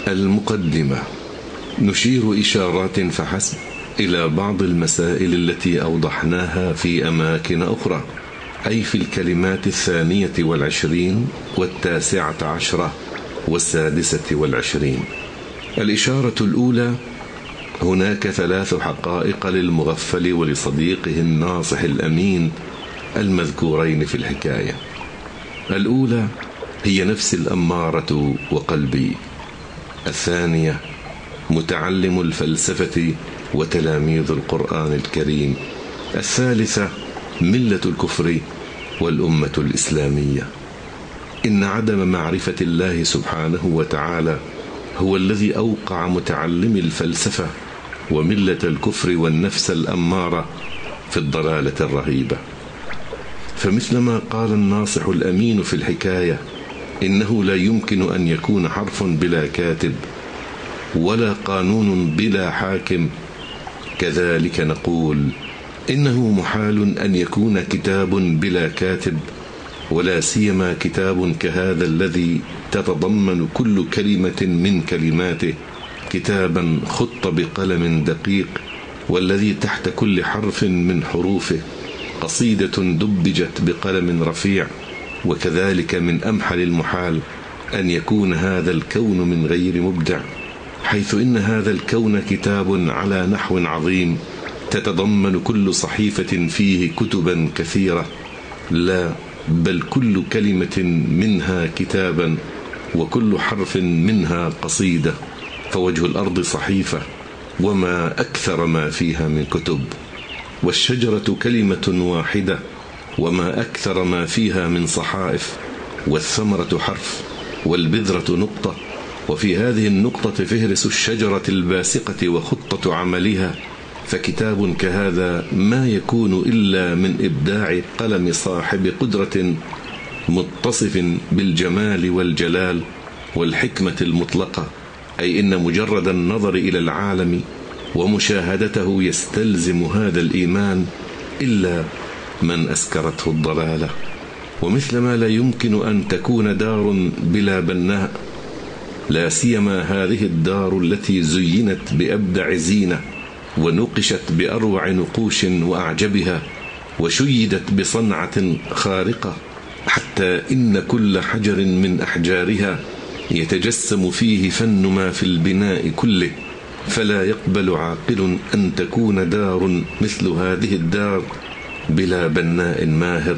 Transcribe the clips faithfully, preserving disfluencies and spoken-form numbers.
المقدمة. نشير إشارات فحسب إلى بعض المسائل التي أوضحناها في أماكن أخرى، أي في الكلمات الثانية والعشرين والتاسعة عشرة والسادسة والعشرين. الإشارة الأولى: هناك ثلاث حقائق للمغفل ولصديقه الناصح الأمين المذكورين في الحكاية. الأولى هي نفس الأمارة وقلبي. الثانية متعلم الفلسفة وتلاميذ القرآن الكريم. الثالثة ملة الكفر والأمة الإسلامية. إن عدم معرفة الله سبحانه وتعالى هو الذي أوقع متعلم الفلسفة وملة الكفر والنفس الأمارة في الضلالة الرهيبة. فمثلما قال الناصح الأمين في الحكاية إنه لا يمكن أن يكون حرف بلا كاتب ولا قانون بلا حاكم، كذلك نقول إنه محال أن يكون كتاب بلا كاتب، ولا سيما كتاب كهذا الذي تتضمن كل كلمة من كلماته كتابا خط بقلم دقيق، والذي تحت كل حرف من حروفه قصيدة دبجت بقلم رفيع. وكذلك من أمحل المحال أن يكون هذا الكون من غير مبدع، حيث إن هذا الكون كتاب على نحو عظيم تتضمن كل صحيفة فيه كتبا كثيرة، لا بل كل كلمة منها كتابا وكل حرف منها قصيدة. فوجه الأرض صحيفة وما أكثر ما فيها من كتب، والشجرة كلمة واحدة وما أكثر ما فيها من صحائف، والثمرة حرف والبذرة نقطة، وفي هذه النقطة فهرس الشجرة الباسقة وخطة عملها. فكتاب كهذا ما يكون إلا من إبداع قلم صاحب قدرة متصف بالجمال والجلال والحكمة المطلقة، أي إن مجرد النظر إلى العالم ومشاهدته يستلزم هذا الإيمان، إلا من أسكرته الضلالة. ومثلما لا يمكن أن تكون دار بلا بناء، لا سيما هذه الدار التي زينت بأبدع زينة ونقشت بأروع نقوش وأعجبها وشيدت بصنعة خارقة، حتى إن كل حجر من أحجارها يتجسم فيه فن ما في البناء كله. فلا يقبل عاقل أن تكون دار مثل هذه الدار بلا بناء ماهر،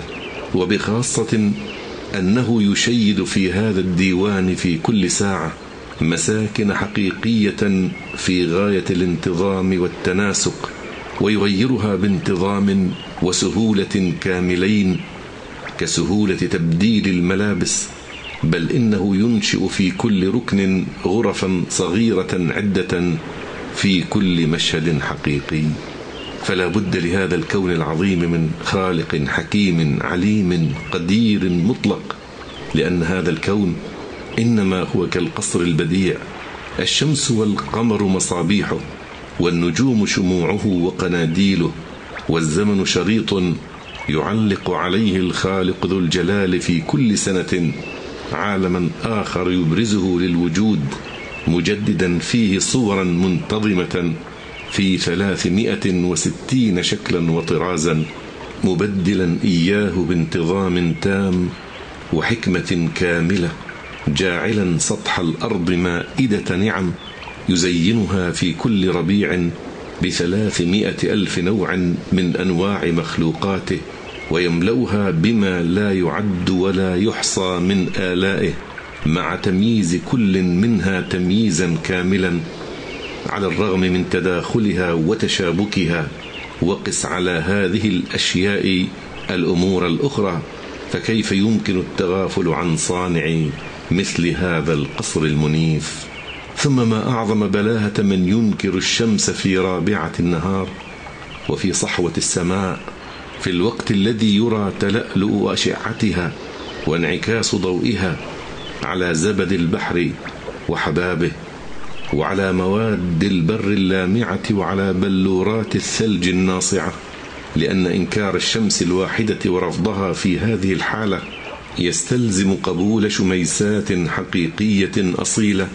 وبخاصة أنه يشيد في هذا الديوان في كل ساعة مساكن حقيقية في غاية الانتظام والتناسق، ويغيرها بانتظام وسهولة كاملين، كسهولة تبديل الملابس، بل إنه ينشئ في كل ركن غرفا صغيرة عدة في كل مشهد حقيقي. فلا بد لهذا الكون العظيم من خالق حكيم عليم قدير مطلق، لأن هذا الكون إنما هو كالقصر البديع، الشمس والقمر مصابيحه، والنجوم شموعه وقناديله، والزمن شريط يعلق عليه الخالق ذو الجلال في كل سنة عالما آخر يبرزه للوجود، مجددا فيه صورا منتظمة في ثلاثمائة وستين شكلا وطرازا، مبدلا إياه بانتظام تام وحكمة كاملة، جاعلا سطح الأرض مائدة نعم يزينها في كل ربيع بثلاثمائة ألف نوع من أنواع مخلوقاته، ويملؤها بما لا يعد ولا يحصى من آلائه، مع تمييز كل منها تمييزا كاملا على الرغم من تداخلها وتشابكها. وقس على هذه الأشياء الأمور الأخرى، فكيف يمكن التغافل عن صانع مثل هذا القصر المنيف؟ ثم ما أعظم بلاهة من ينكر الشمس في رابعة النهار وفي صحوة السماء، في الوقت الذي يرى تلألؤ أشعتها وانعكاس ضوئها على زبد البحر وحبابه، وعلى مواد البر اللامعة، وعلى بلورات الثلج الناصعة، لأن إنكار الشمس الواحدة ورفضها في هذه الحالة يستلزم قبول شميسات حقيقية أصيلة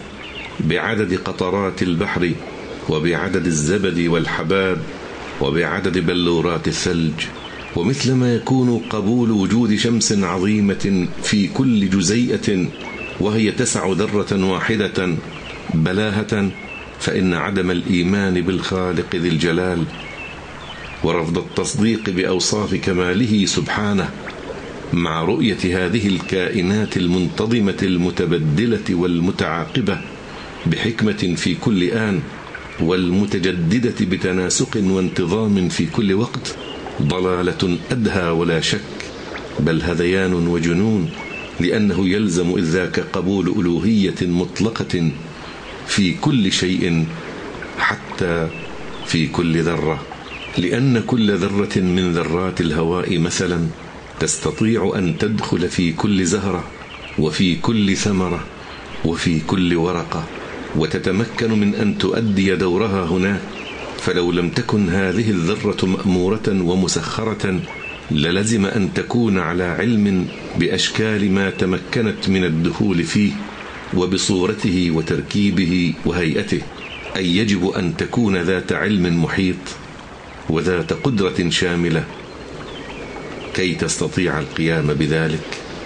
بعدد قطرات البحر، وبعدد الزبد والحباب، وبعدد بلورات الثلج. ومثلما يكون قبول وجود شمس عظيمة في كل جزيئة وهي تسع ذرة واحدة بلاهة، فإن عدم الإيمان بالخالق ذي الجلال ورفض التصديق بأوصاف كماله سبحانه مع رؤية هذه الكائنات المنتظمة المتبدلة والمتعاقبة بحكمة في كل آن والمتجددة بتناسق وانتظام في كل وقت ضلالة أدهى ولا شك، بل هذيان وجنون، لأنه يلزم إذ ذاك قبول ألوهية مطلقة في كل شيء حتى في كل ذرة، لأن كل ذرة من ذرات الهواء مثلا تستطيع أن تدخل في كل زهرة وفي كل ثمرة وفي كل ورقة وتتمكن من أن تؤدي دورها هناك. فلو لم تكن هذه الذرة مأمورة ومسخرة للزم أن تكون على علم بأشكال ما تمكنت من الدخول فيه وبصورته وتركيبه وهيئته، أي يجب أن تكون ذات علم محيط وذات قدرة شاملة كي تستطيع القيام بذلك.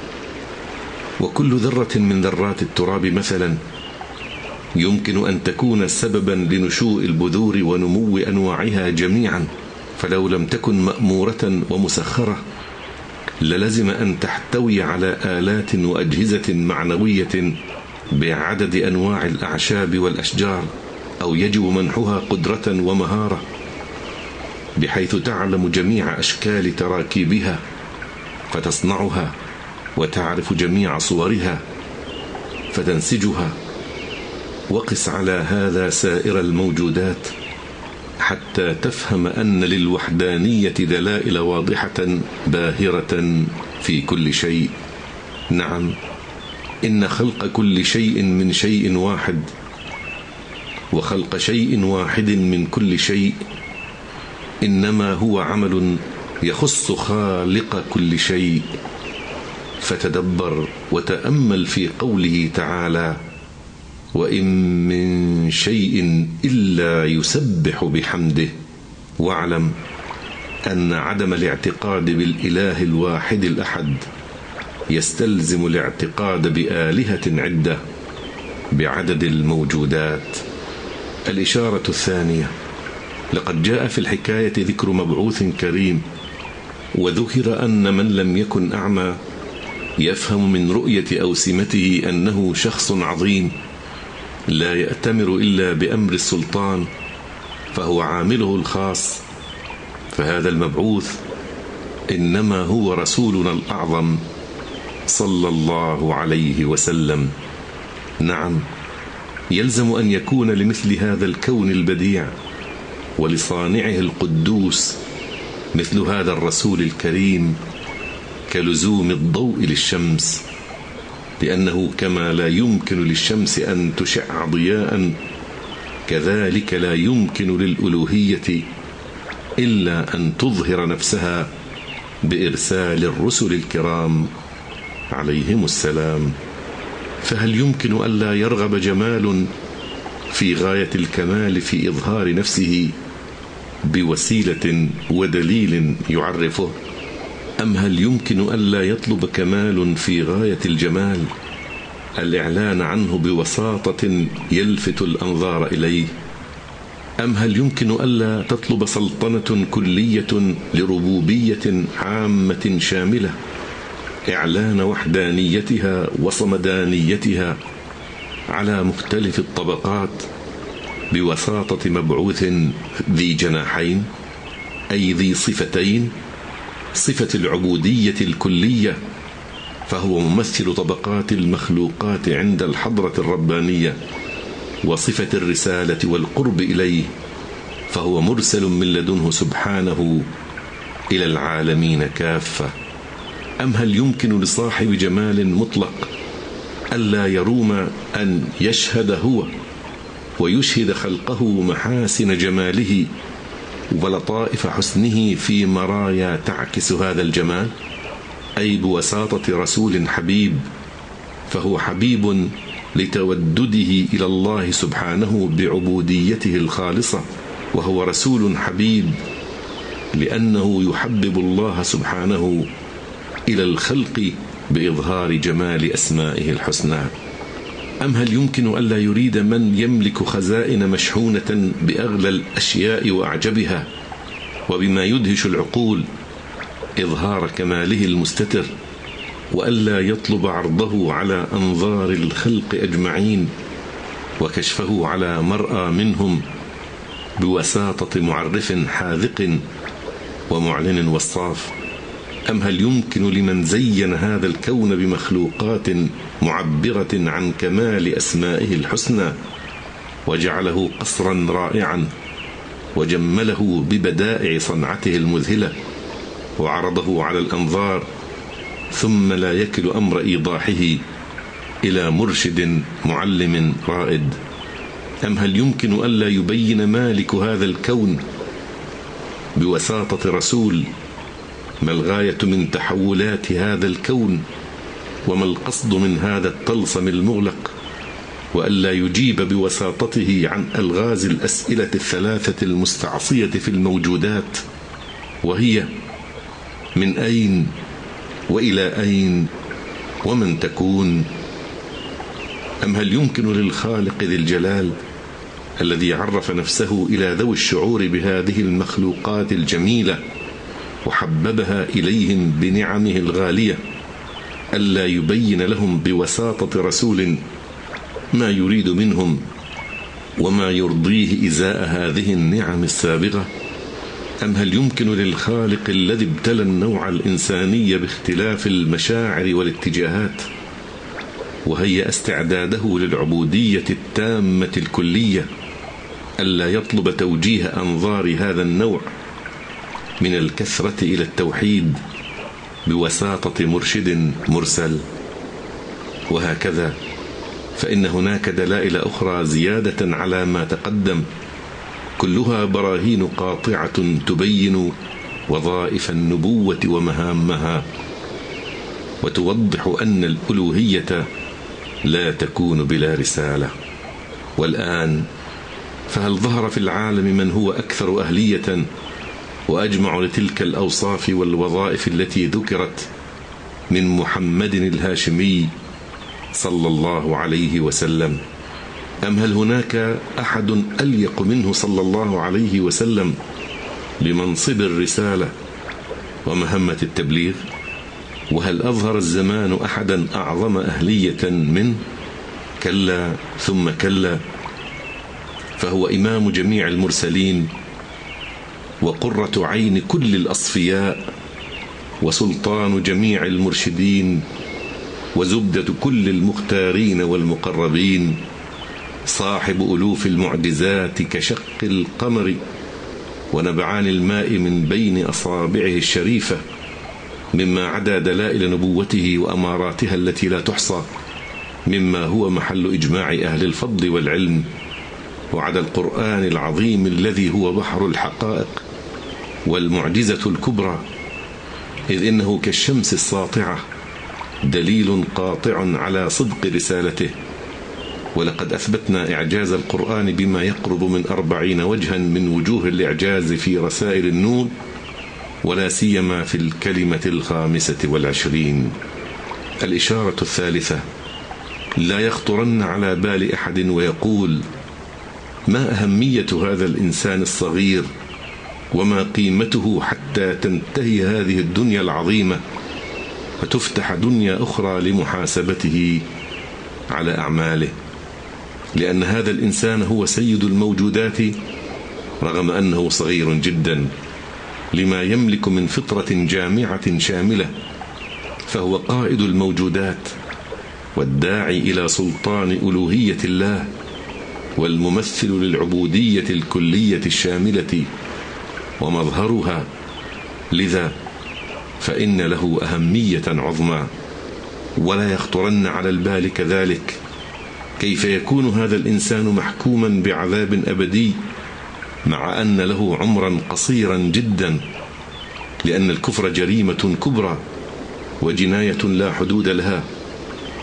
وكل ذرة من ذرات التراب مثلا يمكن أن تكون سببا لنشوء البذور ونمو أنواعها جميعا، فلو لم تكن مأمورة ومسخرة للزم أن تحتوي على آلات وأجهزة معنوية بعدد أنواع الأعشاب والأشجار، أو يجب منحها قدرة ومهارة بحيث تعلم جميع أشكال تراكيبها فتصنعها، وتعرف جميع صورها فتنسجها. وقس على هذا سائر الموجودات حتى تفهم أن للوحدانية دلائل واضحة باهرة في كل شيء. نعم، إن خلق كل شيء من شيء واحد وخلق شيء واحد من كل شيء إنما هو عمل يخص خالق كل شيء. فتدبر وتأمل في قوله تعالى: وإن من شيء إلا يسبح بحمده. واعلم أن عدم الاعتقاد بالإله الواحد الأحد يستلزم الاعتقاد بآلهة عدة بعدد الموجودات. الإشارة الثانية: لقد جاء في الحكاية ذكر مبعوث كريم، وذكر أن من لم يكن أعمى يفهم من رؤية أوسمته أنه شخص عظيم لا يأتمر إلا بأمر السلطان فهو عامله الخاص، فهذا المبعوث إنما هو رسولنا الأعظم صلى الله عليه وسلم. نعم، يلزم أن يكون لمثل هذا الكون البديع ولصانعه القدوس مثل هذا الرسول الكريم كلزوم الضوء للشمس، لأنه كما لا يمكن للشمس أن تشع ضياء كذلك لا يمكن للألوهية إلا أن تظهر نفسها بإرسال الرسل الكرام عليهم السلام. فهل يمكن ألا يرغب جمال في غاية الكمال في إظهار نفسه بوسيلة ودليل يعرفه؟ أم هل يمكن ألا يطلب كمال في غاية الجمال الإعلان عنه بوساطة يلفت الأنظار إليه؟ أم هل يمكن ألا تطلب سلطنة كلية لربوبية عامة شاملة إعلان وحدانيتها وصمدانيتها على مختلف الطبقات بوساطة مبعوث ذي جناحين، أي ذي صفتين: صفة العبودية الكلية فهو ممثل طبقات المخلوقات عند الحضرة الربانية، وصفة الرسالة والقرب إليه فهو مرسل من لدنه سبحانه إلى العالمين كافة. أم هل يمكن لصاحب جمال مطلق ألا يروم أن يشهد هو ويشهد خلقه محاسن جماله ولطائف حسنه في مرايا تعكس هذا الجمال، أي بوساطة رسول حبيب، فهو حبيب لتودده إلى الله سبحانه بعبوديته الخالصة، وهو رسول حبيب لأنه يحبب الله سبحانه إلى الخلق بإظهار جمال أسمائه الحسنى. أم هل يمكن ألا يريد من يملك خزائن مشحونة بأغلى الأشياء وأعجبها وبما يدهش العقول إظهار كماله المستتر، وألا يطلب عرضه على أنظار الخلق أجمعين وكشفه على مرأى منهم بوساطة معرف حاذق ومعلن وصاف؟ أم هل يمكن لمن زين هذا الكون بمخلوقات معبرة عن كمال أسمائه الحسنى وجعله قصرا رائعا وجمله ببدائع صنعته المذهلة وعرضه على الأنظار ثم لا يكل أمر إيضاحه إلى مرشد معلم رائد؟ أم هل يمكن ألا يبين مالك هذا الكون بوساطة رسول ما الغاية من تحولات هذا الكون وما القصد من هذا الطلسم المغلق، وألا يجيب بوساطته عن ألغاز الأسئلة الثلاثة المستعصية في الموجودات، وهي: من أين وإلى أين ومن تكون؟ أم هل يمكن للخالق ذي الجلال الذي عرف نفسه إلى ذوي الشعور بهذه المخلوقات الجميلة وحببها إليهم بنعمه الغالية ألا يبين لهم بوساطة رسول ما يريد منهم وما يرضيه إزاء هذه النعم السابغة؟ أم هل يمكن للخالق الذي ابتلى النوع الإنساني باختلاف المشاعر والاتجاهات وهيأ استعداده للعبودية التامة الكلية ألا يطلب توجيه أنظار هذا النوع من الكثرة إلى التوحيد بوساطة مرشد مرسل؟ وهكذا فإن هناك دلائل أخرى زيادة على ما تقدم كلها براهين قاطعة تبين وظائف النبوة ومهامها وتوضح أن الألوهية لا تكون بلا رسالة. والآن فهل ظهر في العالم من هو أكثر أهلية وأجمع لتلك الأوصاف والوظائف التي ذكرت من محمد الهاشمي صلى الله عليه وسلم؟ أم هل هناك أحد أليق منه صلى الله عليه وسلم بمنصب الرسالة ومهمة التبليغ؟ وهل أظهر الزمان أحدا أعظم أهلية منه؟ كلا ثم كلا، فهو إمام جميع المرسلين وقرة عين كل الأصفياء وسلطان جميع المرشدين وزبدة كل المختارين والمقربين، صاحب ألوف المعجزات كشق القمر ونبعان الماء من بين أصابعه الشريفة، مما عدا دلائل نبوته وأماراتها التي لا تحصى مما هو محل إجماع أهل الفضل والعلم، وعدا القرآن العظيم الذي هو بحر الحقائق والمعجزة الكبرى، إذ إنه كالشمس الساطعة دليل قاطع على صدق رسالته. ولقد أثبتنا إعجاز القرآن بما يقرب من أربعين وجها من وجوه الإعجاز في رسائل النور، ولا سيما في الكلمة الخامسة والعشرين. الإشارة الثالثة: لا يخطرن على بال أحد ويقول: ما أهمية هذا الإنسان الصغير وما قيمته حتى تنتهي هذه الدنيا العظيمة فتفتح دنيا أخرى لمحاسبته على أعماله، لأن هذا الإنسان هو سيد الموجودات رغم أنه صغير جدا لما يملك من فطرة جامعة شاملة، فهو قائد الموجودات والداعي إلى سلطان ألوهية الله والممثل للعبودية الكلية الشاملة ومظهرها، لذا فإن له أهمية عظمى. ولا يخطرن على البال كذلك كيف يكون هذا الإنسان محكوما بعذاب أبدي مع أن له عمرا قصيرا جدا، لأن الكفر جريمة كبرى وجناية لا حدود لها،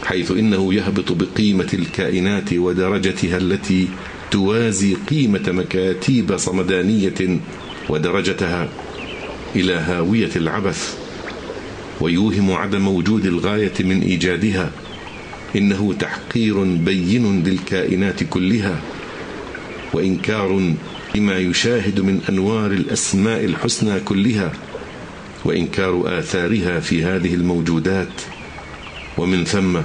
حيث إنه يهبط بقيمة الكائنات ودرجتها التي توازي قيمة مكاتيب صمدانية ودرجتها إلى هاوية العبث، ويوهم عدم وجود الغاية من إيجادها. إنه تحقير بين للكائنات كلها، وإنكار لما يشاهد من أنوار الأسماء الحسنى كلها، وإنكار آثارها في هذه الموجودات. ومن ثم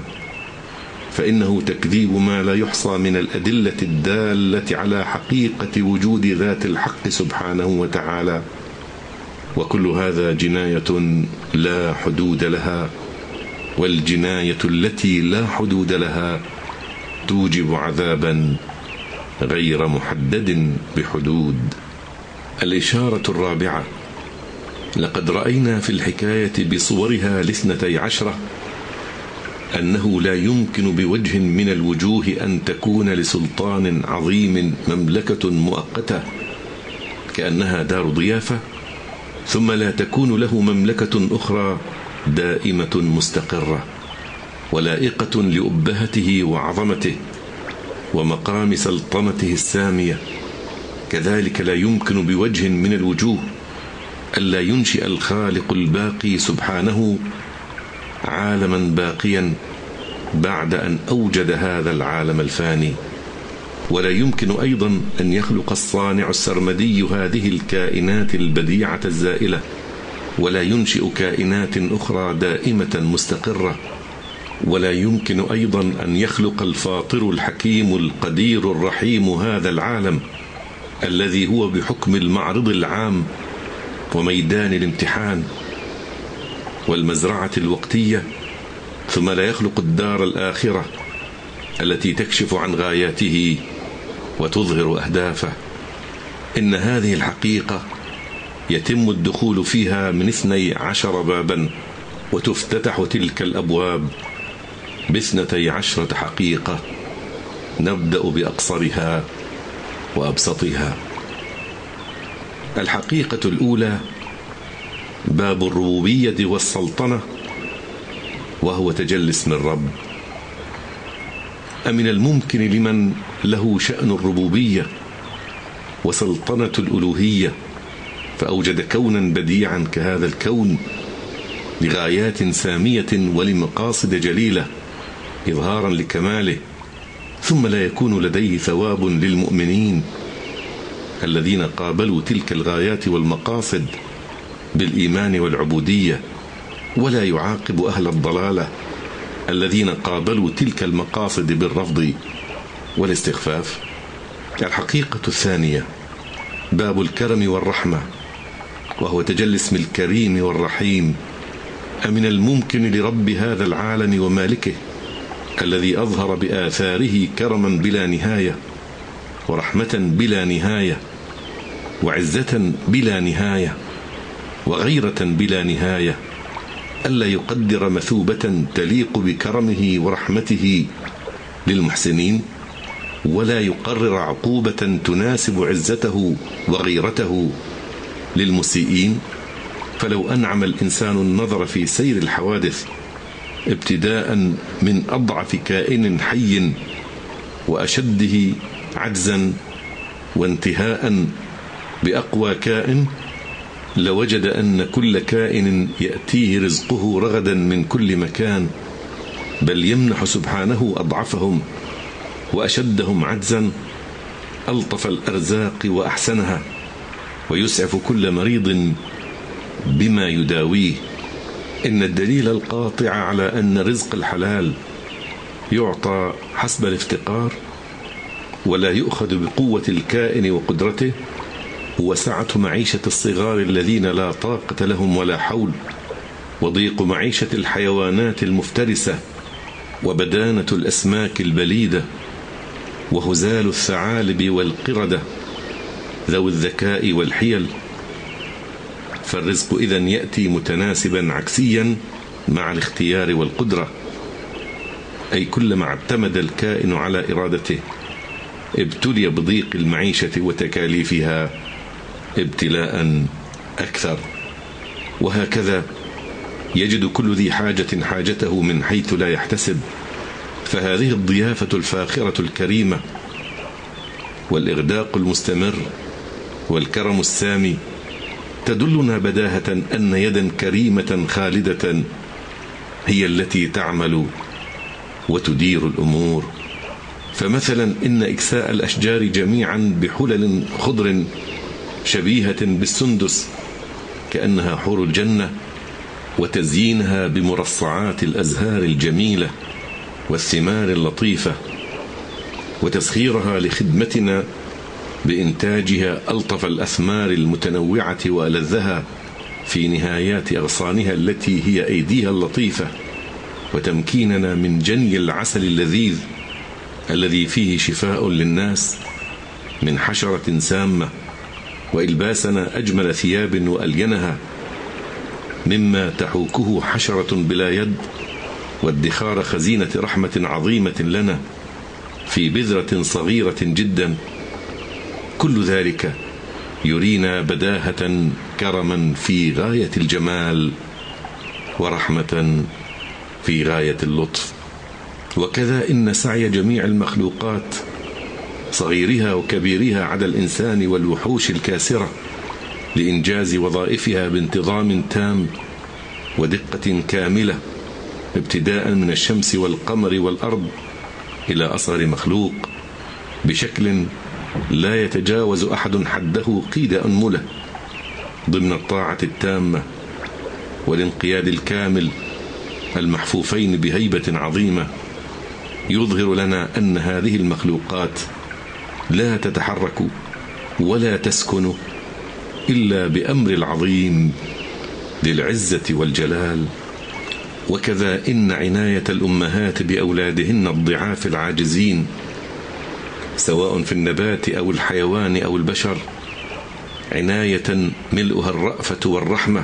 فإنه تكذيب ما لا يحصى من الأدلة الدالة على حقيقة وجود ذات الحق سبحانه وتعالى، وكل هذا جناية لا حدود لها، والجناية التي لا حدود لها توجب عذابا غير محدد بحدود. الإشارة الرابعة: لقد رأينا في الحكاية بصورها الاثنتي عشرة أنه لا يمكن بوجه من الوجوه أن تكون لسلطان عظيم مملكة مؤقتة كأنها دار ضيافة، ثم لا تكون له مملكة أخرى دائمة مستقرة ولائقة لأبهته وعظمته ومقام سلطنته السامية. كذلك لا يمكن بوجه من الوجوه ألا ينشئ الخالق الباقي سبحانه عالما باقيا بعد أن أوجد هذا العالم الفاني، ولا يمكن أيضا أن يخلق الصانع السرمدي هذه الكائنات البديعة الزائلة، ولا ينشئ كائنات أخرى دائمة مستقرة، ولا يمكن أيضا أن يخلق الفاطر الحكيم القدير الرحيم هذا العالم الذي هو بحكم المعرض العام وميدان الامتحان والمزرعة الوقتية، ثم لا يخلق الدار الآخرة التي تكشف عن غاياته وتظهر أهدافه. إن هذه الحقيقة يتم الدخول فيها من اثني عشر بابا، وتفتتح تلك الأبواب باثنتي عشرة حقيقة، نبدأ بأقصرها وأبسطها. الحقيقة الأولى باب الربوبية والسلطنة، وهو تجلي اسم الرب. أمن الممكن لمن له شأن الربوبية وسلطنة الألوهية فأوجد كونا بديعا كهذا الكون لغايات سامية ولمقاصد جليلة إظهارا لكماله، ثم لا يكون لديه ثواب للمؤمنين الذين قابلوا تلك الغايات والمقاصد بالإيمان والعبودية، ولا يعاقب أهل الضلالة الذين قابلوا تلك المقاصد بالرفض والاستخفاف. الحقيقة الثانية باب الكرم والرحمة، وهو تجلي اسم الكريم والرحيم. أمن الممكن لرب هذا العالم ومالكه الذي أظهر بآثاره كرما بلا نهاية ورحمة بلا نهاية وعزة بلا نهاية وغيرة بلا نهاية، ألا يقدر مثوبة تليق بكرمه ورحمته للمحسنين، ولا يقرر عقوبة تناسب عزته وغيرته للمسيئين. فلو أنعم الإنسان النظر في سير الحوادث ابتداء من أضعف كائن حي وأشده عجزا وانتهاء بأقوى كائن، لوجد أن كل كائن يأتيه رزقه رغدا من كل مكان، بل يمنح سبحانه أضعفهم وأشدهم عجزا ألطف الأرزاق وأحسنها، ويسعف كل مريض بما يداويه. إن الدليل القاطع على أن رزق الحلال يعطى حسب الافتقار ولا يؤخذ بقوة الكائن وقدرته هو سعة معيشة الصغار الذين لا طاقة لهم ولا حول، وضيق معيشة الحيوانات المفترسة، وبدانة الأسماك البليدة، وهزال الثعالب والقردة ذوي الذكاء والحيل. فالرزق إذن يأتي متناسبا عكسيا مع الاختيار والقدرة، أي كلما اعتمد الكائن على إرادته ابتلي بضيق المعيشة وتكاليفها ابتلاء أكثر. وهكذا يجد كل ذي حاجة حاجته من حيث لا يحتسب، فهذه الضيافة الفاخرة الكريمة والإغداق المستمر والكرم السامي تدلنا بداهة أن يدا كريمة خالدة هي التي تعمل وتدير الأمور. فمثلا إن إكساء الأشجار جميعا بحلل خضر شبيهة بالسندس كأنها حور الجنة، وتزيينها بمرصعات الأزهار الجميلة والثمار اللطيفة، وتسخيرها لخدمتنا بإنتاجها ألطف الأثمار المتنوعة وألذها في نهايات أغصانها التي هي أيديها اللطيفة، وتمكيننا من جني العسل اللذيذ الذي فيه شفاء للناس من حشرة سامة، وإلباسنا أجمل ثياب وألينها مما تحوكه حشرة بلا يد، وادخار خزينة رحمة عظيمة لنا في بذرة صغيرة جدا. كل ذلك يرينا بداهة كرما في غاية الجمال ورحمة في غاية اللطف. وكذا إن سعي جميع المخلوقات صغيرها وكبيرها على الإنسان والوحوش الكاسرة لإنجاز وظائفها بانتظام تام ودقة كاملة، ابتداء من الشمس والقمر والأرض إلى أصغر مخلوق، بشكل لا يتجاوز أحد حده قيد أنملة، ضمن الطاعة التامة والانقياد الكامل المحفوفين بهيبة عظيمة، يظهر لنا أن هذه المخلوقات لا تتحرك ولا تسكن إلا بأمر العظيم ذي العزة والجلال. وكذا إن عناية الأمهات بأولادهن الضعاف العاجزين سواء في النبات أو الحيوان أو البشر عناية ملؤها الرأفة والرحمة،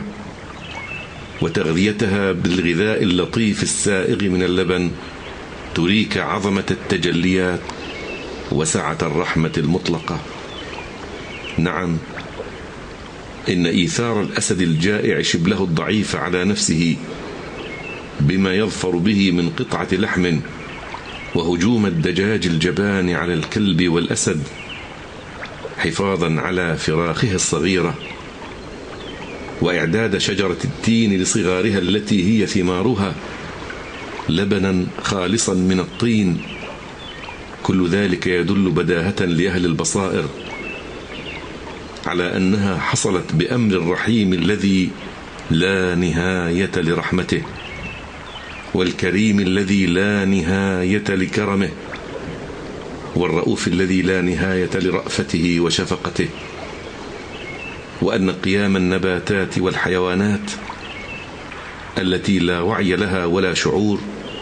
وتغذيتها بالغذاء اللطيف السائغ من اللبن تريك عظمة التجليات وسعة الرحمة المطلقة. نعم، إن إيثار الأسد الجائع شبله الضعيف على نفسه بما يظفر به من قطعة لحم، وهجوم الدجاج الجبان على الكلب والأسد حفاظا على فراخها الصغيرة، وإعداد شجرة التين لصغارها التي هي ثمارها لبنا خالصا من الطين، كل ذلك يدل بداهة لأهل البصائر على أنها حصلت بأمر الرحيم الذي لا نهاية لرحمته، والكريم الذي لا نهاية لكرمه، والرؤوف الذي لا نهاية لرأفته وشفقته، وأن قيام النباتات والحيوانات التي لا وعي لها ولا شعور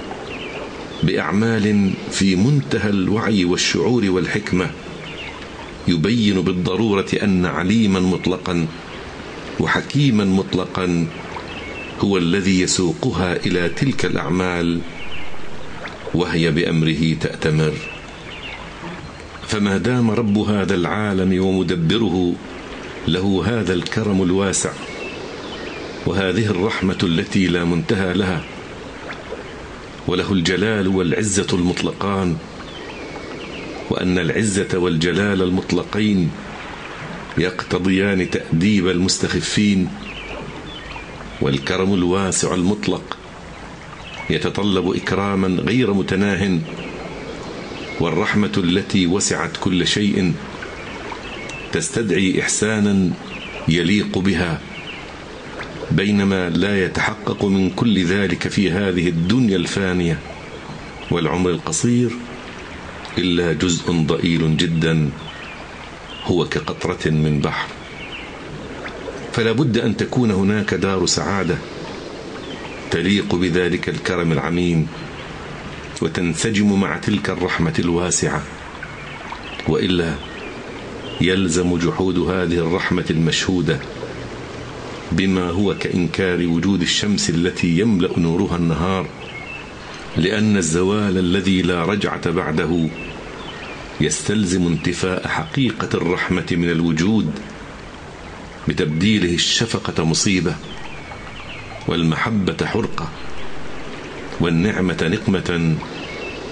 بأعمال في منتهى الوعي والشعور والحكمة يبين بالضرورة أن عليما مطلقا وحكيما مطلقا هو الذي يسوقها إلى تلك الأعمال وهي بأمره تأتمر. فما دام رب هذا العالم ومدبره له هذا الكرم الواسع وهذه الرحمة التي لا منتهى لها، وله الجلال والعزة المطلقان، وأن العزة والجلال المطلقين يقتضيان تأديب المستخفين، والكرم الواسع المطلق يتطلب إكراما غير متناه، والرحمة التي وسعت كل شيء تستدعي إحسانا يليق بها، بينما لا يتحقق من كل ذلك في هذه الدنيا الفانية والعمر القصير إلا جزء ضئيل جدا هو كقطرة من بحر. فلا بد أن تكون هناك دار سعادة تليق بذلك الكرم العميم وتنسجم مع تلك الرحمة الواسعة، وإلا يلزم جحود هذه الرحمة المشهودة بما هو كإنكار وجود الشمس التي يملأ نورها النهار، لأن الزوال الذي لا رجعة بعده يستلزم انتفاء حقيقة الرحمة من الوجود بتبديله الشفقة مصيبة، والمحبة حرقة، والنعمة نقمة،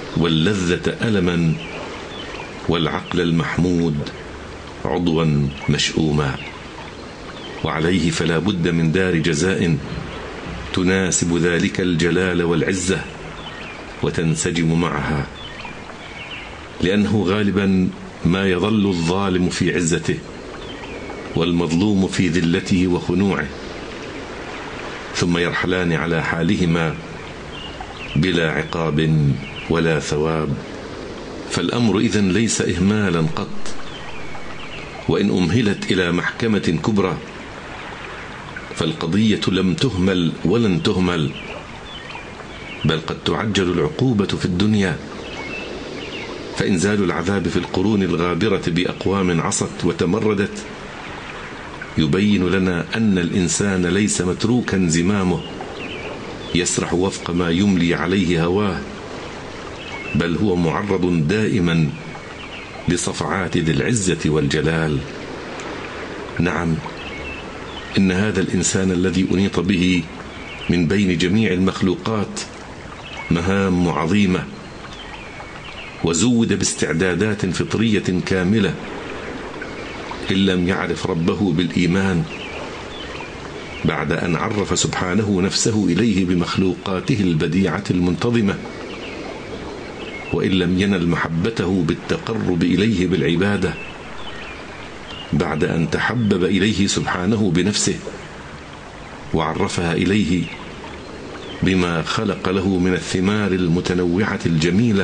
واللذة ألما والعقل المحمود عضوا مشؤوما. وعليه فلا بد من دار جزاء تناسب ذلك الجلال والعزة وتنسجم معها، لأنه غالبا ما يظل الظالم في عزته والمظلوم في ذلته وخنوعه، ثم يرحلان على حالهما بلا عقاب ولا ثواب. فالأمر إذن ليس إهمالا قط، وإن أمهلت إلى محكمة كبرى فالقضية لم تهمل ولن تهمل، بل قد تعجل العقوبة في الدنيا. فإنزال العذاب في القرون الغابرة بأقوام عصت وتمردت يبين لنا أن الإنسان ليس متروكا زمامه يسرح وفق ما يملي عليه هواه، بل هو معرض دائما لصفعات ذي العزة والجلال. نعم، إن هذا الإنسان الذي أنيط به من بين جميع المخلوقات مهام عظيمة، وزود باستعدادات فطرية كاملة، إن لم يعرف ربه بالإيمان بعد أن عرف سبحانه نفسه إليه بمخلوقاته البديعة المنتظمة، وإن لم ينل محبته بالتقرب إليه بالعبادة بعد أن تحبب إليه سبحانه بنفسه وعرفها إليه بما خلق له من الثمار المتنوعة الجميلة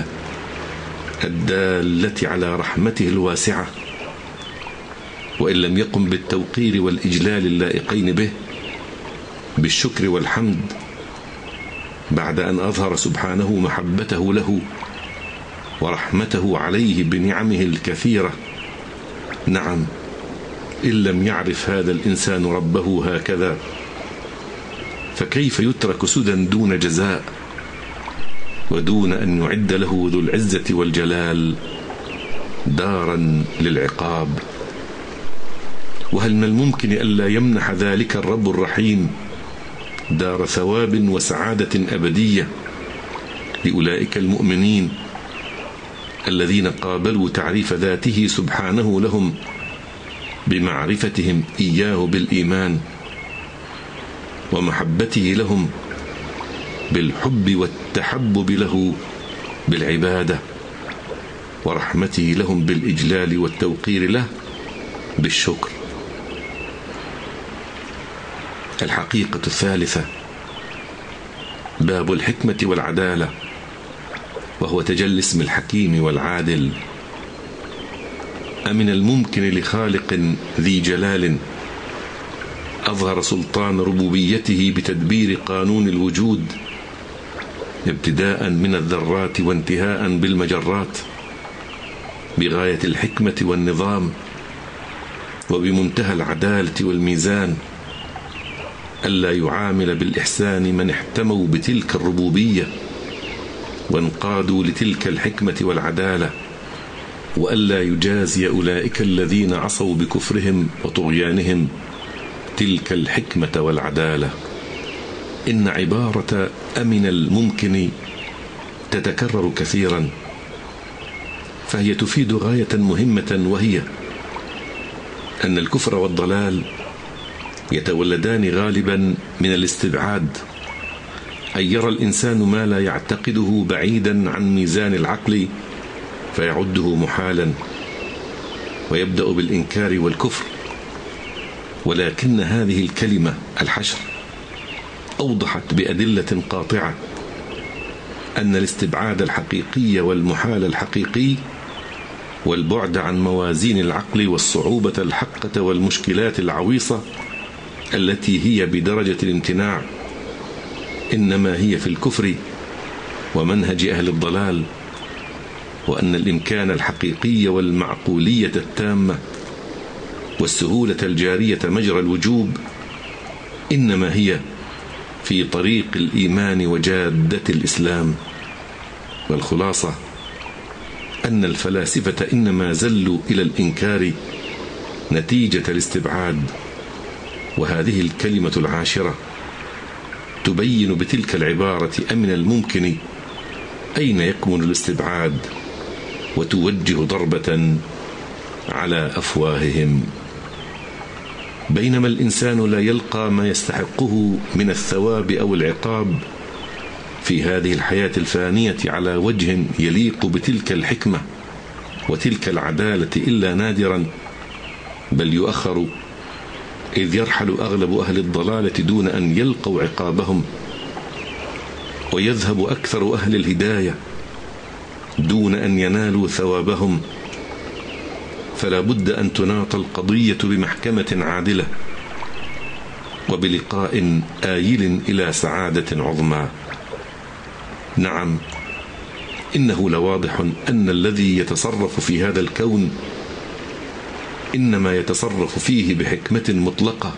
الدالة على رحمته الواسعة، وإن لم يقم بالتوقير والإجلال اللائقين به بالشكر والحمد بعد أن أظهر سبحانه محبته له ورحمته عليه بنعمه الكثيرة. نعم، إن لم يعرف هذا الإنسان ربه هكذا فكيف يترك سدى دون جزاء ودون أن يعد له ذو العزة والجلال دارا للعقاب؟ وهل من الممكن ألا يمنح ذلك الرب الرحيم دار ثواب وسعادة أبدية لأولئك المؤمنين الذين قابلوا تعريف ذاته سبحانه لهم بمعرفتهم إياه بالإيمان، ومحبته لهم بالحب والتحبب له بالعبادة، ورحمته لهم بالإجلال والتوقير له بالشكر؟ الحقيقة الثالثة باب الحكمة والعدالة، وهو تجلي اسم الحكيم والعادل. أمن الممكن لخالق ذي جلال أظهر سلطان ربوبيته بتدبير قانون الوجود ابتداء من الذرات وانتهاء بالمجرات بغاية الحكمة والنظام وبمنتهى العدالة والميزان، ألا يعامل بالإحسان من احتموا بتلك الربوبية وانقادوا لتلك الحكمة والعدالة، وألا يجازي أولئك الذين عصوا بكفرهم وطغيانهم تلك الحكمة والعدالة. إن عبارة أمن الممكن تتكرر كثيرا، فهي تفيد غاية مهمة، وهي أن الكفر والضلال يتولدان غالبا من الاستبعاد، أن يرى الإنسان ما لا يعتقده بعيدا عن ميزان العقل فيعده محالا ويبدأ بالإنكار والكفر. ولكن هذه الكلمة الحشر أوضحت بأدلة قاطعة أن الاستبعاد الحقيقي والمحال الحقيقي والبعد عن موازين العقل والصعوبة الحقة والمشكلات العويصة التي هي بدرجة الامتناع إنما هي في الكفر ومنهج أهل الضلال، وأن الإمكان الحقيقي والمعقولية التامة والسهولة الجارية مجرى الوجوب إنما هي في طريق الإيمان وجادة الإسلام. والخلاصة أن الفلاسفة إنما زلوا إلى الإنكار نتيجة الاستبعاد. وهذه الكلمة العاشرة تبين بتلك العبارة أمن الممكن أين يكمن الاستبعاد وتوجه ضربة على أفواههم؟ بينما الإنسان لا يلقى ما يستحقه من الثواب أو العقاب في هذه الحياة الفانية على وجه يليق بتلك الحكمة وتلك العدالة إلا نادرا، بل يؤخر إذ يرحل أغلب أهل الضلالة دون أن يلقوا عقابهم، ويذهب أكثر أهل الهداية دون أن ينالوا ثوابهم. فلا بد أن تناط القضية بمحكمة عادلة وبلقاء آيل إلى سعادة عظمى. نعم، إنه لواضح أن الذي يتصرف في هذا الكون إنما يتصرف فيه بحكمة مطلقة.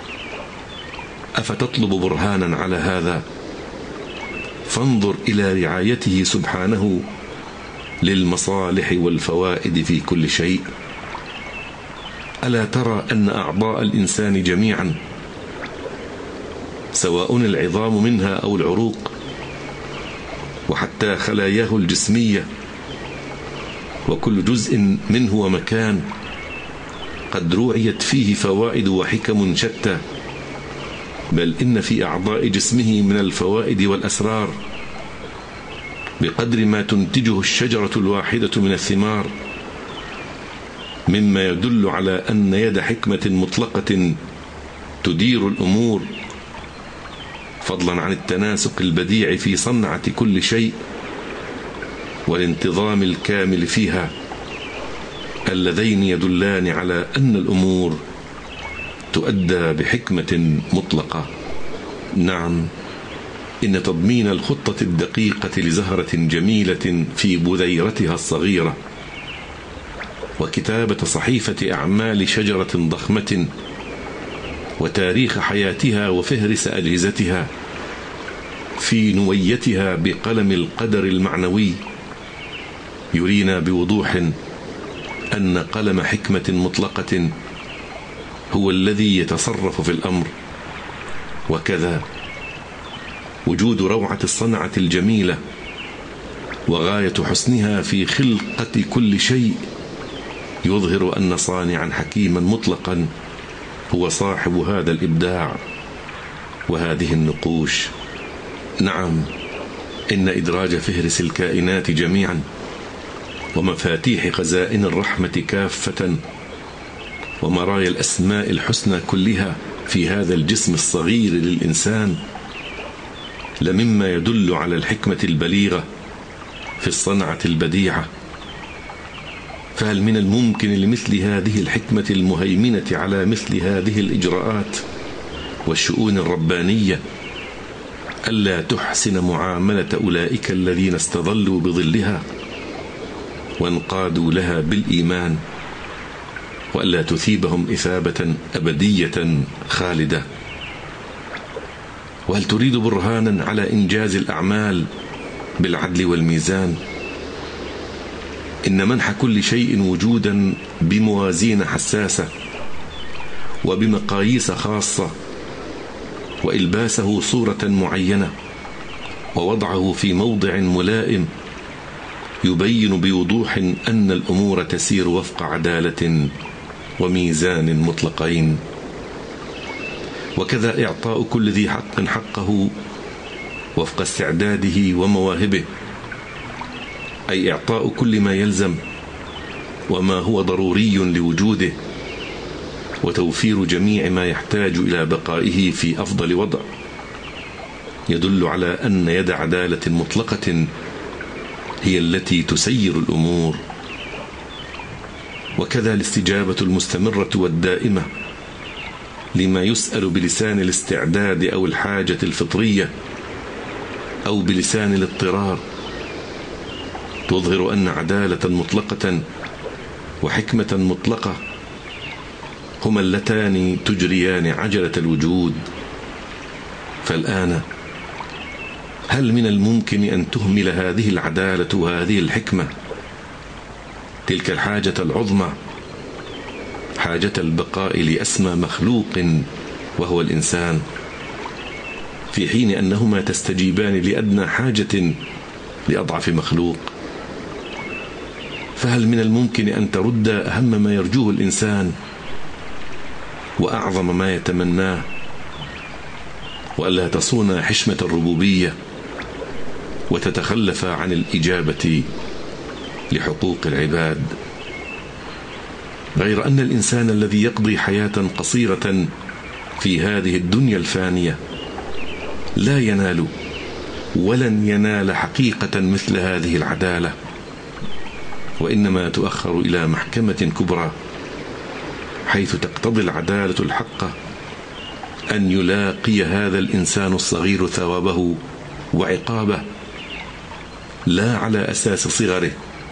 أفتطلب برهانا على هذا؟ فانظر إلى رعايته سبحانه للمصالح والفوائد في كل شيء. ألا ترى أن أعضاء الإنسان جميعا سواء العظام منها أو العروق وحتى خلاياه الجسمية وكل جزء منه ومكان قد روعيت فيه فوائد وحكم شتى، بل إن في أعضاء جسمه من الفوائد والأسرار بقدر ما تنتجه الشجرة الواحدة من الثمار، مما يدل على أن يد حكمة مطلقة تدير الأمور، فضلا عن التناسق البديع في صنعة كل شيء والانتظام الكامل فيها، اللذين يدلان على أن الأمور تؤدى بحكمة مطلقة. نعم، إن تضمين الخطة الدقيقة لزهرة جميلة في بذيرتها الصغيرة وكتابة صحيفة أعمال شجرة ضخمة وتاريخ حياتها وفهرس أجهزتها في نويتها بقلم القدر المعنوي يرينا بوضوح أن قلم حكمة مطلقة هو الذي يتصرف في الأمر. وكذا وجود روعة الصنعة الجميلة وغاية حسنها في خلقة كل شيء يظهر أن صانعا حكيما مطلقا هو صاحب هذا الإبداع وهذه النقوش. نعم، إن إدراج فهرس الكائنات جميعا ومفاتيح خزائن الرحمة كافة ومرايا الأسماء الحسنى كلها في هذا الجسم الصغير للإنسان لمما يدل على الحكمة البليغة في الصنعة البديعة. فهل من الممكن لمثل هذه الحكمة المهيمنة على مثل هذه الإجراءات والشؤون الربانية ألا تحسن معاملة أولئك الذين استظلوا بظلها وانقادوا لها بالإيمان، وألا تثيبهم إثابة أبدية خالدة؟ وهل تريد برهانا على إنجاز الأعمال بالعدل والميزان؟ إن منح كل شيء وجودا بموازين حساسة وبمقاييس خاصة وإلباسه صورة معينة ووضعه في موضع ملائم يبين بوضوح أن الأمور تسير وفق عدالة وميزان مطلقين. وكذا إعطاء كل ذي حق حقه وفق استعداده ومواهبه، أي إعطاء كل ما يلزم وما هو ضروري لوجوده، وتوفير جميع ما يحتاج إلى بقائه في أفضل وضع، يدل على أن يد عدالة مطلقة هي التي تسير الأمور. وكذا الاستجابة المستمرة والدائمة لما يسأل بلسان الاستعداد أو الحاجة الفطرية أو بلسان الاضطرار تظهر أن عدالة مطلقة وحكمة مطلقة هما اللتان تجريان عجلة الوجود. فالآن هل من الممكن أن تهمل هذه العدالة وهذه الحكمة تلك الحاجة العظمى، حاجة البقاء لأسمى مخلوق وهو الإنسان، في حين أنهما تستجيبان لأدنى حاجة لأضعف مخلوق. فهل من الممكن أن ترد أهم ما يرجوه الإنسان وأعظم ما يتمناه، وألا تصون حشمة الربوبية وتتخلف عن الإجابة لحقوق العباد؟ غير أن الإنسان الذي يقضي حياة قصيرة في هذه الدنيا الفانية لا ينال ولن ينال حقيقة مثل هذه العدالة، وإنما تؤخر إلى محكمة كبرى حيث تقتضي العدالة الحقة أن يلاقي هذا الإنسان الصغير ثوابه وعقابه، لا على أساس صغره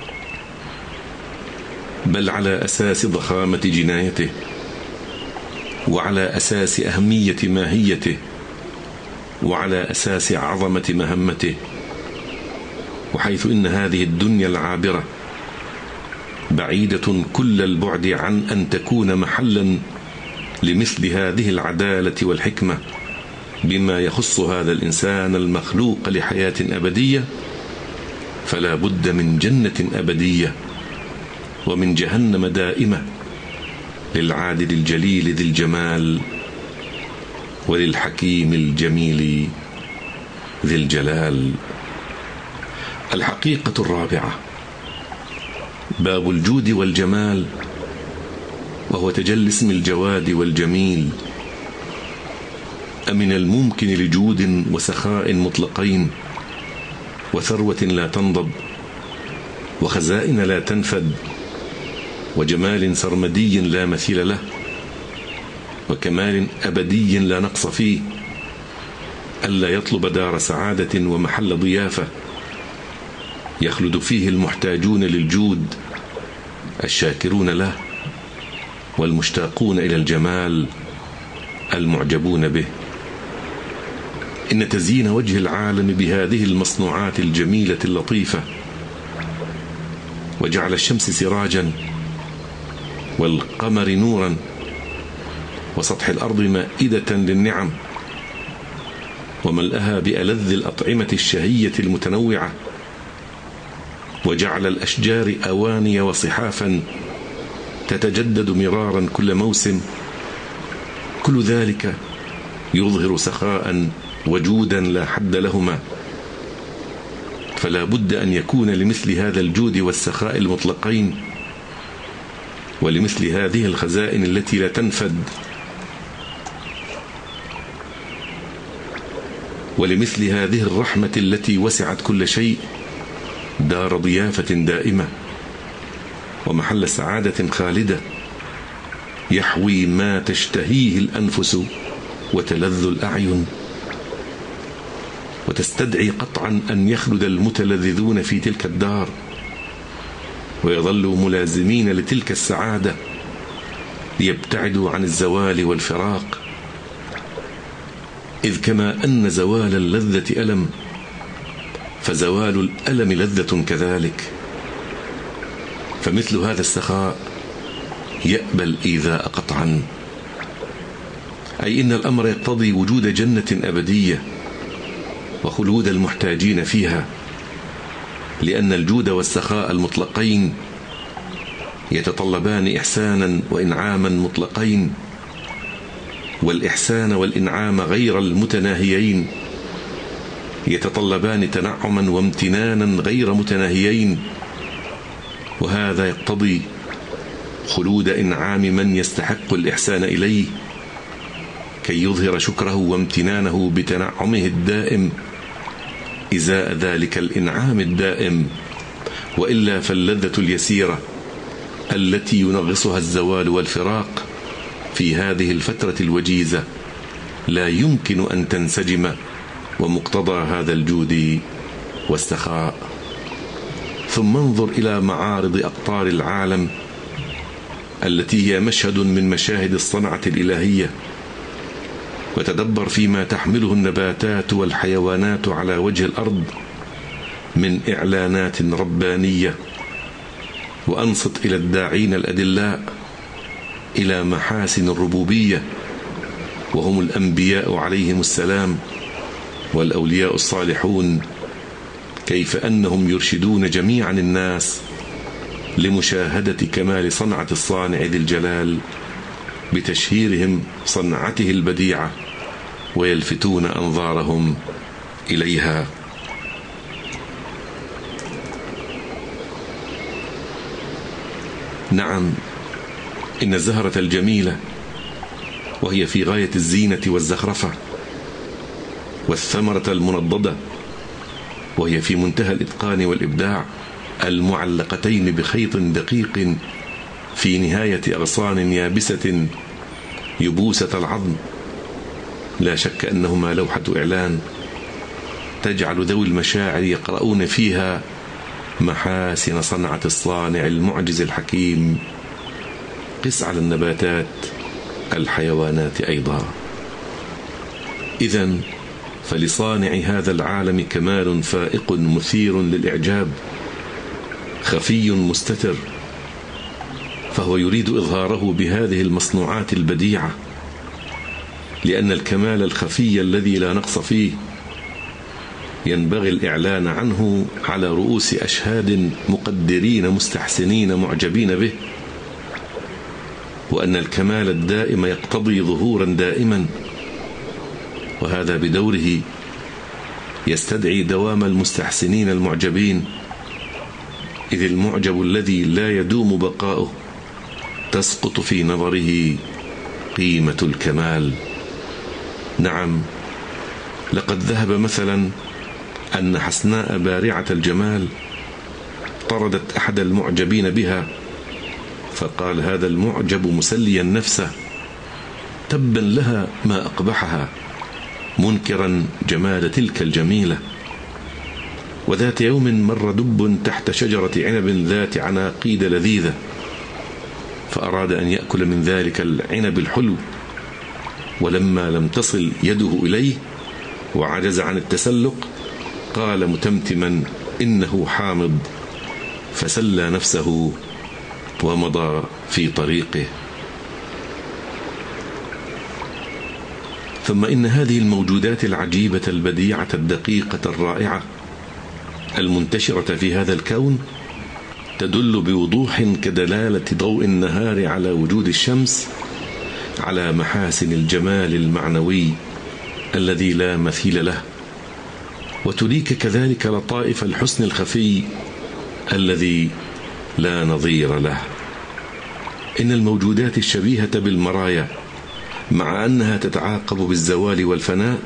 بل على أساس ضخامة جنايته، وعلى أساس أهمية ماهيته، وعلى أساس عظمة مهمته. وحيث إن هذه الدنيا العابرة بعيدة كل البعد عن أن تكون محلا لمثل هذه العدالة والحكمة بما يخص هذا الإنسان المخلوق لحياة أبدية، فلا بد من جنة أبدية ومن جهنم دائمة للعادل الجليل ذي الجمال وللحكيم الجميل ذي الجلال. الحقيقة الرابعة باب الجود والجمال، وهو تجلي اسم الجواد والجميل. أمن الممكن لجود وسخاء مطلقين وثروة لا تنضب وخزائن لا تنفد وجمال سرمدي لا مثيل له وكمال أبدي لا نقص فيه، ألا يطلب دار سعادة ومحل ضيافة يخلد فيه المحتاجون للجود الشاكرون له والمشتاقون إلى الجمال المعجبون به. إن تزيين وجه العالم بهذه المصنوعات الجميلة اللطيفة، وجعل الشمس سراجا والقمر نورا وسطح الأرض مائدة للنعم وملأها بألذ الأطعمة الشهية المتنوعة، وجعل الأشجار أواني وصحافا تتجدد مرارا كل موسم، كل ذلك يظهر سخاء وجودا لا حد لهما. فلا بد أن يكون لمثل هذا الجود والسخاء المطلقين ولمثل هذه الخزائن التي لا تنفد ولمثل هذه الرحمة التي وسعت كل شيء دار ضيافة دائمة ومحل سعادة خالدة يحوي ما تشتهيه الأنفس وتلذ الأعين، وتستدعي قطعا أن يخلد المتلذذون في تلك الدار ويظلوا ملازمين لتلك السعادة ليبتعدوا عن الزوال والفراق. إذ كما أن زوال اللذة ألم فزوال الألم لذة كذلك، فمثل هذا السخاء يأبى الإيذاء قطعا، أي إن الأمر يقتضي وجود جنة أبدية وخلود المحتاجين فيها، لأن الجود والسخاء المطلقين يتطلبان إحسانا وإنعاما مطلقين، والإحسان والإنعام غير المتناهيين يتطلبان تنعما وامتنانا غير متناهيين، وهذا يقتضي خلود إنعام من يستحق الإحسان إليه كي يظهر شكره وامتنانه بتنعمه الدائم إزاء ذلك الإنعام الدائم، وإلا فاللذة اليسيرة التي ينغصها الزوال والفراق في هذه الفترة الوجيزة لا يمكن أن تنسجم ومقتضى هذا الجود والسخاء. ثم انظر إلى معارض أقطار العالم التي هي مشهد من مشاهد الصنعة الإلهية، وتدبر فيما تحمله النباتات والحيوانات على وجه الأرض من إعلانات ربانية، وأنصت إلى الداعين الأدلاء إلى محاسن الربوبية وهم الأنبياء عليهم السلام والأولياء الصالحون كيف أنهم يرشدون جميعا الناس لمشاهدة كمال صنعة الصانع ذي الجلال بتشهيرهم صنعته البديعة ويلفتون أنظارهم إليها. نعم، إن الزهرة الجميلة وهي في غاية الزينة والزخرفة، والثمرة المنضدة وهي في منتهى الإتقان والإبداع، المعلقتين بخيط دقيق في نهاية أغصان يابسة يبوسة العظم، لا شك أنهما لوحة إعلان تجعل ذوي المشاعر يقرؤون فيها محاسن صنعة الصانع المعجز الحكيم. قس على النباتات، الحيوانات أيضا. إذن فلصانع هذا العالم كمال فائق مثير للإعجاب، خفي مستتر، فهو يريد إظهاره بهذه المصنوعات البديعة، لأن الكمال الخفي الذي لا نقص فيه ينبغي الإعلان عنه على رؤوس أشهاد مقدرين مستحسنين معجبين به، وأن الكمال الدائم يقتضي ظهورا دائما، وهذا بدوره يستدعي دوام المستحسنين المعجبين، إذ المعجب الذي لا يدوم بقاؤه تسقط في نظره قيمة الكمال. نعم، لقد ذهب مثلا أن حسناء بارعة الجمال طردت أحد المعجبين بها، فقال هذا المعجب مسليا نفسه: تبا لها ما أقبحها، منكرا جمال تلك الجميلة. وذات يوم مر دب تحت شجرة عنب ذات عناقيد لذيذة، فأراد أن يأكل من ذلك العنب الحلو، ولما لم تصل يده إليه وعجز عن التسلق قال متمتما إنه حامض، فسلى نفسه ومضى في طريقه. ثم إن هذه الموجودات العجيبة البديعة الدقيقة الرائعة المنتشرة في هذا الكون تدل بوضوح كدلالة ضوء النهار على وجود الشمس على محاسن الجمال المعنوي الذي لا مثيل له، وتريك كذلك لطائف الحسن الخفي الذي لا نظير له. إن الموجودات الشبيهة بالمرايا مع أنها تتعاقب بالزوال والفناء،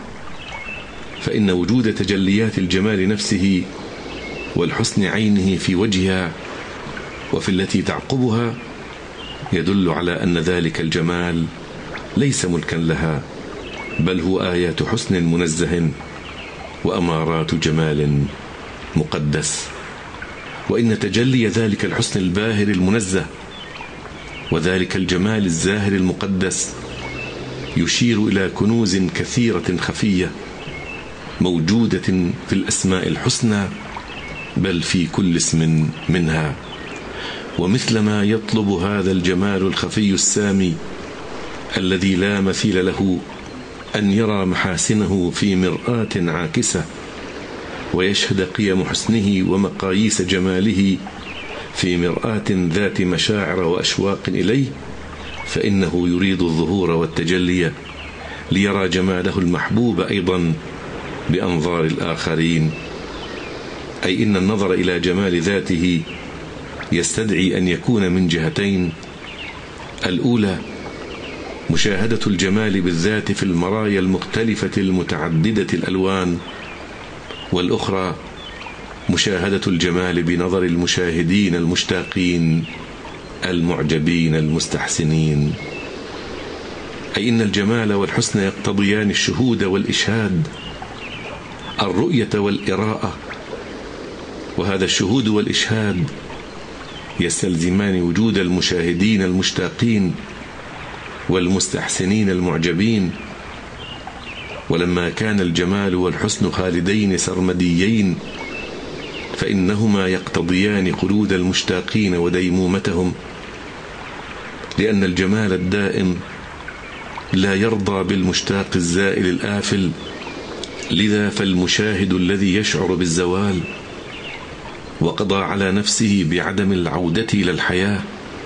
فإن وجود تجليات الجمال نفسه والحسن عينه في وجهها وفي التي تعقبها يدل على أن ذلك الجمال ليس ملكا لها، بل هو آيات حسن منزه وأمارات جمال مقدس. وإن تجلي ذلك الحسن الباهر المنزه وذلك الجمال الزاهر المقدس يشير إلى كنوز كثيرة خفية موجودة في الأسماء الحسنى، بل في كل اسم منها. ومثلما يطلب هذا الجمال الخفي السامي الذي لا مثيل له أن يرى محاسنه في مرآة عاكسة، ويشهد قيم حسنه ومقاييس جماله في مرآة ذات مشاعر وأشواق إليه، فإنه يريد الظهور والتجلي ليرى جماله المحبوب أيضا بأنظار الآخرين. أي إن النظر إلى جمال ذاته يستدعي أن يكون من جهتين: الأولى مشاهدة الجمال بالذات في المرايا المختلفة المتعددة الألوان، والأخرى مشاهدة الجمال بنظر المشاهدين المشتاقين المعجبين المستحسنين. أي إن الجمال والحسن يقتضيان الشهود والإشهاد، الرؤية والإراءة، وهذا الشهود والإشهاد يستلزمان وجود المشاهدين المشتاقين والمستحسنين المعجبين. ولما كان الجمال والحسن خالدين سرمديين فإنهما يقتضيان خلود المشتاقين وديمومتهم، لأن الجمال الدائم لا يرضى بالمشتاق الزائل الآفل، لذا فالمشاهد الذي يشعر بالزوال وقضى على نفسه بعدم العودة إلى الحياة،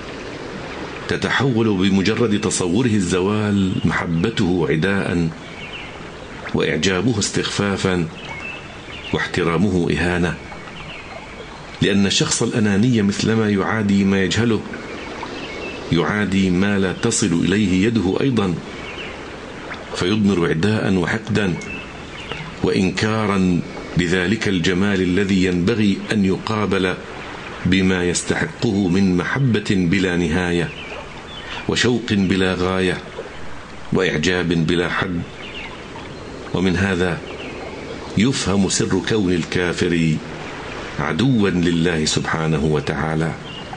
تتحول بمجرد تصوره الزوال محبته عداء، وإعجابه استخفافا، واحترامه إهانة. لأن الشخص الأناني مثلما يعادي ما يجهله يعادي ما لا تصل إليه يده أيضا، فيضمر عداء وحقدا وإنكارا بذلك الجمال الذي ينبغي أن يقابل بما يستحقه من محبة بلا نهاية، وشوق بلا غاية، وإعجاب بلا حد. ومن هذا يفهم سر كون الكافر عدوا لله سبحانه وتعالى.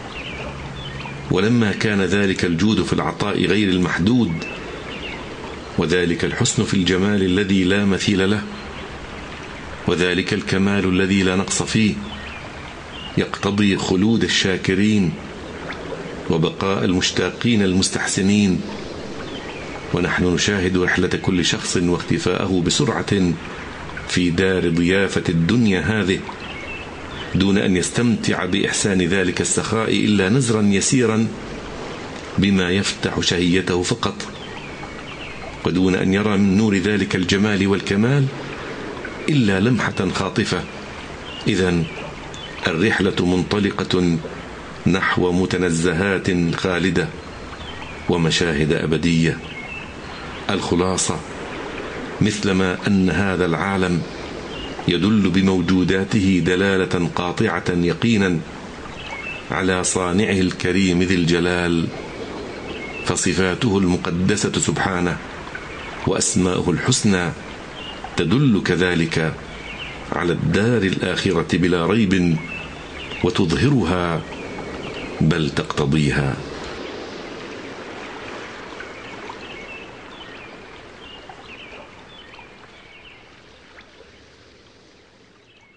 ولما كان ذلك الجود في العطاء غير المحدود، وذلك الحسن في الجمال الذي لا مثيل له، وذلك الكمال الذي لا نقص فيه، يقتضي خلود الشاكرين وبقاء المشتاقين المستحسنين، ونحن نشاهد رحلة كل شخص واختفاءه بسرعة في دار ضيافة الدنيا هذه، دون أن يستمتع بإحسان ذلك السخاء إلا نزرا يسيرا بما يفتح شهيته فقط، ودون أن يرى من نور ذلك الجمال والكمال إلا لمحة خاطفة. إذن الرحلة منطلقة نحو متنزهات خالدة ومشاهد أبدية. الخلاصة، مثلما أن هذا العالم يدل بموجوداته دلالة قاطعة يقينا على صانعه الكريم ذي الجلال، فصفاته المقدسة سبحانه وأسماؤه الحسنى تدل كذلك على الدار الآخرة بلا ريب، وتظهرها بل تقتضيها.